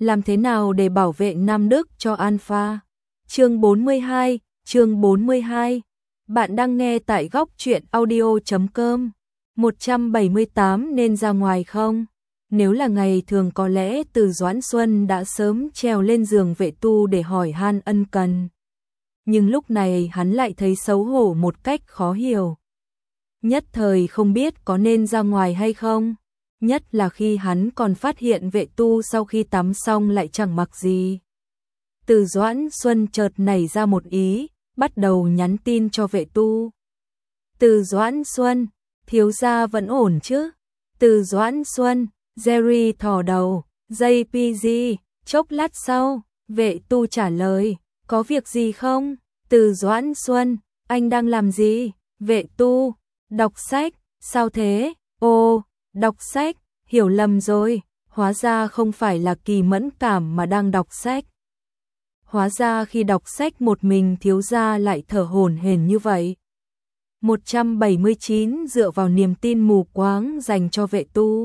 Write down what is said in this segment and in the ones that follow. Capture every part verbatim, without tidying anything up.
Làm thế nào để bảo vệ Nam Đức cho Alpha? Chương bốn mươi hai, chương bốn mươi hai. Bạn đang nghe tại góc truyện audio chấm com. một trăm bảy mươi tám nên ra ngoài không? Nếu là ngày thường có lẽ Từ Doãn Xuân đã sớm trèo lên giường Vệ Tu để hỏi han ân cần. Nhưng lúc này hắn lại thấy xấu hổ một cách khó hiểu. Nhất thời không biết có nên ra ngoài hay không. Nhất là khi hắn còn phát hiện Vệ Tu sau khi tắm xong lại chẳng mặc gì. Từ Doãn Xuân chợt nảy ra một ý, bắt đầu nhắn tin cho Vệ Tu. Từ Doãn Xuân, thiếu gia vẫn ổn chứ? Từ Doãn Xuân, Jerry thò đầu, gi pê giê, chốc lát sau, Vệ Tu trả lời, có việc gì không? Từ Doãn Xuân, anh đang làm gì? Vệ Tu, đọc sách, sao thế? Ô, đọc sách, hiểu lầm rồi, hóa ra không phải là Kỳ Mẫn Cảm mà đang đọc sách. Hóa ra khi đọc sách một mình thiếu gia lại thở hổn hển như vậy. một trăm bảy mươi chín dựa vào niềm tin mù quáng dành cho Vệ Tu.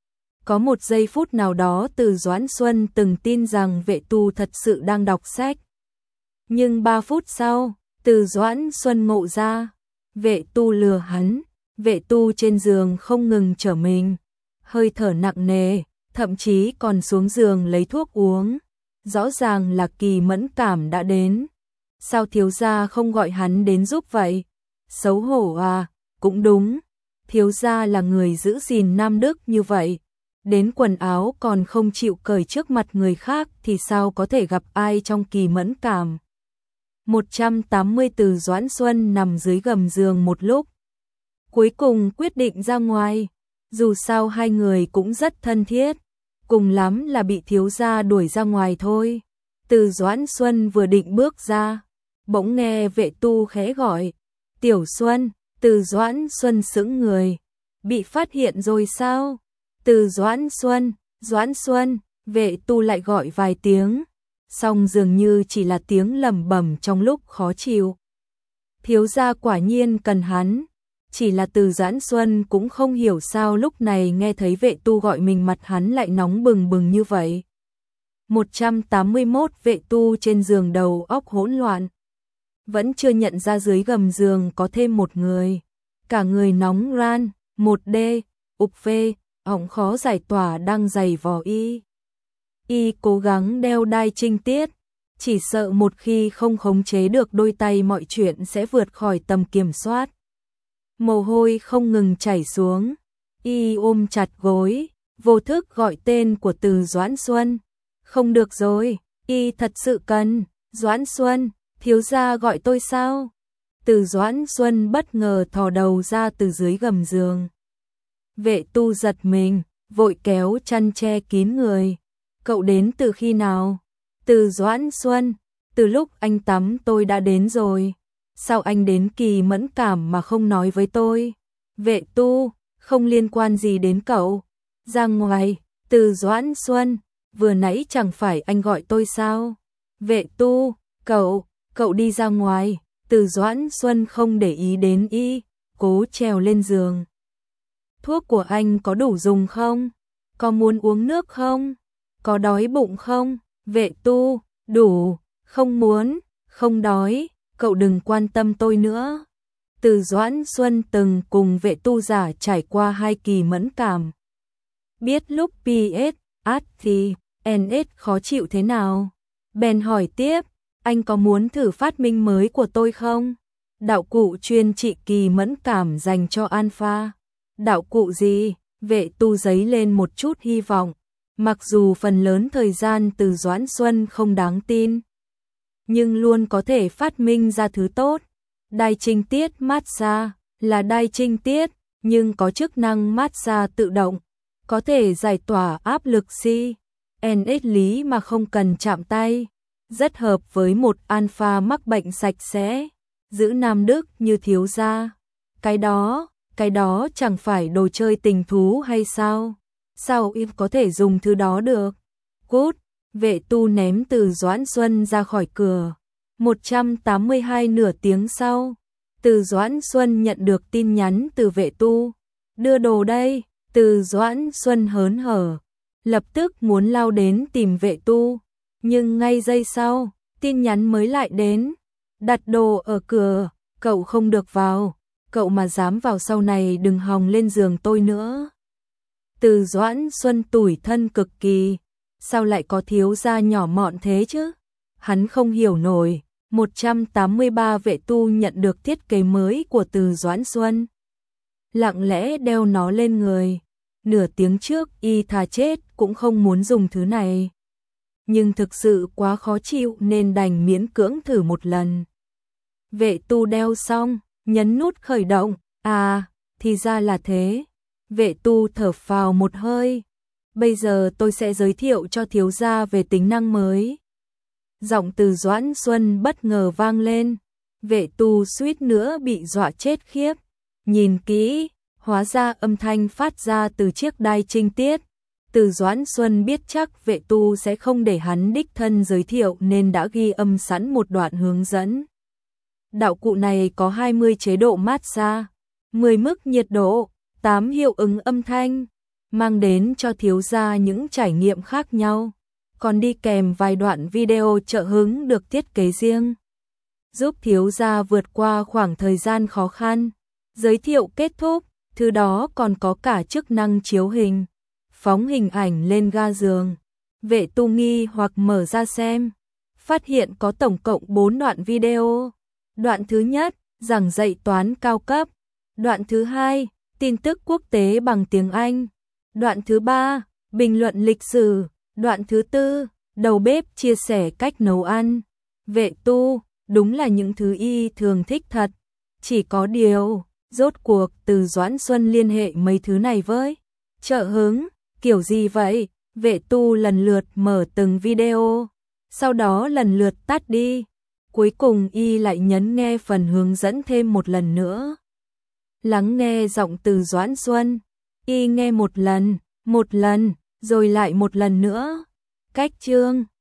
Có một giây phút nào đó Từ Doãn Xuân từng tin rằng Vệ Tu thật sự đang đọc sách. Nhưng ba phút sau, Từ Doãn Xuân ngộ ra, Vệ Tu lừa hắn. Vệ Tu trên giường không ngừng trở mình, hơi thở nặng nề, thậm chí còn xuống giường lấy thuốc uống. Rõ ràng là Kỳ Mẫn Cảm đã đến. Sao thiếu gia không gọi hắn đến giúp vậy? Xấu hổ à, cũng đúng. Thiếu gia là người giữ gìn Nam Đức như vậy. Đến quần áo còn không chịu cởi trước mặt người khác thì sao có thể gặp ai trong Kỳ Mẫn Cảm. một trăm tám mươi Từ Doãn Xuân nằm dưới gầm giường một lúc. Cuối cùng quyết định ra ngoài. Dù sao hai người cũng rất thân thiết. Cùng lắm là bị thiếu gia đuổi ra ngoài thôi. Từ Doãn Xuân vừa định bước ra, bỗng nghe Vệ Tu khẽ gọi. Tiểu Xuân. Từ Doãn Xuân sững người. Bị phát hiện rồi sao? Từ Doãn Xuân, Doãn Xuân, Vệ Tu lại gọi vài tiếng. Song dường như chỉ là tiếng lẩm bẩm trong lúc khó chịu. Thiếu gia quả nhiên cần hắn. Chỉ là Từ Doãn Xuân cũng không hiểu sao lúc này nghe thấy Vệ Tu gọi mình mặt hắn lại nóng bừng bừng như vậy. một trăm tám mươi mốt Vệ Tu trên giường đầu óc hỗn loạn. Vẫn chưa nhận ra dưới gầm giường có thêm một người. Cả người nóng ran, một D, ục phê, họng khó giải tỏa đang giày vò y. Y cố gắng đeo đai trinh tiết. Chỉ sợ một khi không khống chế được đôi tay mọi chuyện sẽ vượt khỏi tầm kiểm soát. Mồ hôi không ngừng chảy xuống, y ôm chặt gối, vô thức gọi tên của Từ Doãn Xuân. Không được rồi, y thật sự cần. Doãn Xuân, thiếu gia gọi tôi sao? Từ Doãn Xuân bất ngờ thò đầu ra từ dưới gầm giường. Vệ Tu giật mình, vội kéo chăn che kín người. Cậu đến từ khi nào? Từ Doãn Xuân, từ lúc anh tắm tôi đã đến rồi. Sao anh đến Kỳ Mẫn Cảm mà không nói với tôi? Vệ Tu, không liên quan gì đến cậu. Ra ngoài. Từ Doãn Xuân, vừa nãy chẳng phải anh gọi tôi sao? Vệ Tu, cậu, cậu đi ra ngoài. Từ Doãn Xuân không để ý đến y, cố trèo lên giường. Thuốc của anh có đủ dùng không? Có muốn uống nước không? Có đói bụng không? Vệ Tu, đủ, không muốn, không đói. Cậu đừng quan tâm tôi nữa. Từ Doãn Xuân từng cùng Vệ Tu giả trải qua hai kỳ mẫn cảm. Biết lúc pê ét, át thì en ét khó chịu thế nào. Bèn hỏi tiếp, anh có muốn thử phát minh mới của tôi không? Đạo cụ chuyên trị kỳ mẫn cảm dành cho Alpha. Đạo cụ gì? Vệ Tu giấy lên một chút hy vọng. Mặc dù phần lớn thời gian Từ Doãn Xuân không đáng tin, nhưng luôn có thể phát minh ra thứ tốt. Đai trinh tiết massage là đai trinh tiết, nhưng có chức năng massage tự động, có thể giải tỏa áp lực si, en ét lý mà không cần chạm tay. Rất hợp với một alpha mắc bệnh sạch sẽ, giữ Nam Đức như thiếu gia. Cái đó, cái đó chẳng phải đồ chơi tình thú hay sao? Sao im có thể dùng thứ đó được? Cút! Vệ Tu ném Từ Doãn Xuân ra khỏi cửa. một trăm tám mươi hai nửa tiếng sau, Từ Doãn Xuân nhận được tin nhắn từ Vệ Tu. Đưa đồ đây. Từ Doãn Xuân hớn hở, lập tức muốn lao đến tìm Vệ Tu, nhưng ngay giây sau, tin nhắn mới lại đến, đặt đồ ở cửa, cậu không được vào, cậu mà dám vào sau này đừng hòng lên giường tôi nữa. Từ Doãn Xuân tủi thân cực kỳ, sao lại có thiếu gia nhỏ mọn thế chứ? Hắn không hiểu nổi. một trăm tám mươi ba Vệ Tu nhận được thiết kế mới của Từ Doãn Xuân, lặng lẽ đeo nó lên người. Nửa tiếng trước y thà chết cũng không muốn dùng thứ này, nhưng thực sự quá khó chịu nên đành miễn cưỡng thử một lần. Vệ Tu đeo xong, nhấn nút khởi động, à, thì ra là thế. Vệ Tu thở phào một hơi, bây giờ tôi sẽ giới thiệu cho thiếu gia về tính năng mới. Giọng Từ Doãn Xuân bất ngờ vang lên, Vệ Tu suýt nữa bị dọa chết khiếp. Nhìn kỹ, hóa ra âm thanh phát ra từ chiếc đai trinh tiết. Từ Doãn Xuân biết chắc Vệ Tu sẽ không để hắn đích thân giới thiệu nên đã ghi âm sẵn một đoạn hướng dẫn. Đạo cụ này có hai mươi chế độ massage, mười mức nhiệt độ, tám hiệu ứng âm thanh, mang đến cho thiếu gia những trải nghiệm khác nhau, còn đi kèm vài đoạn video trợ hứng được thiết kế riêng, giúp thiếu gia vượt qua khoảng thời gian khó khăn. Giới thiệu kết thúc, thứ đó còn có cả chức năng chiếu hình, phóng hình ảnh lên ga giường. Vệ Tu nghi hoặc mở ra xem, phát hiện có tổng cộng bốn đoạn video. Đoạn thứ nhất, giảng dạy toán cao cấp. Đoạn thứ hai, tin tức quốc tế bằng tiếng Anh. Đoạn thứ ba, bình luận lịch sử. Đoạn thứ tư, đầu bếp chia sẻ cách nấu ăn. Vệ Tu, đúng là những thứ y thường thích thật. Chỉ có điều, rốt cuộc Từ Doãn Xuân liên hệ mấy thứ này với trợ hứng, kiểu gì vậy? Vệ Tu lần lượt mở từng video, sau đó lần lượt tắt đi. Cuối cùng y lại nhấn nghe phần hướng dẫn thêm một lần nữa. Lắng nghe giọng Từ Doãn Xuân, y nghe một lần, một lần, rồi lại một lần nữa. Cách chương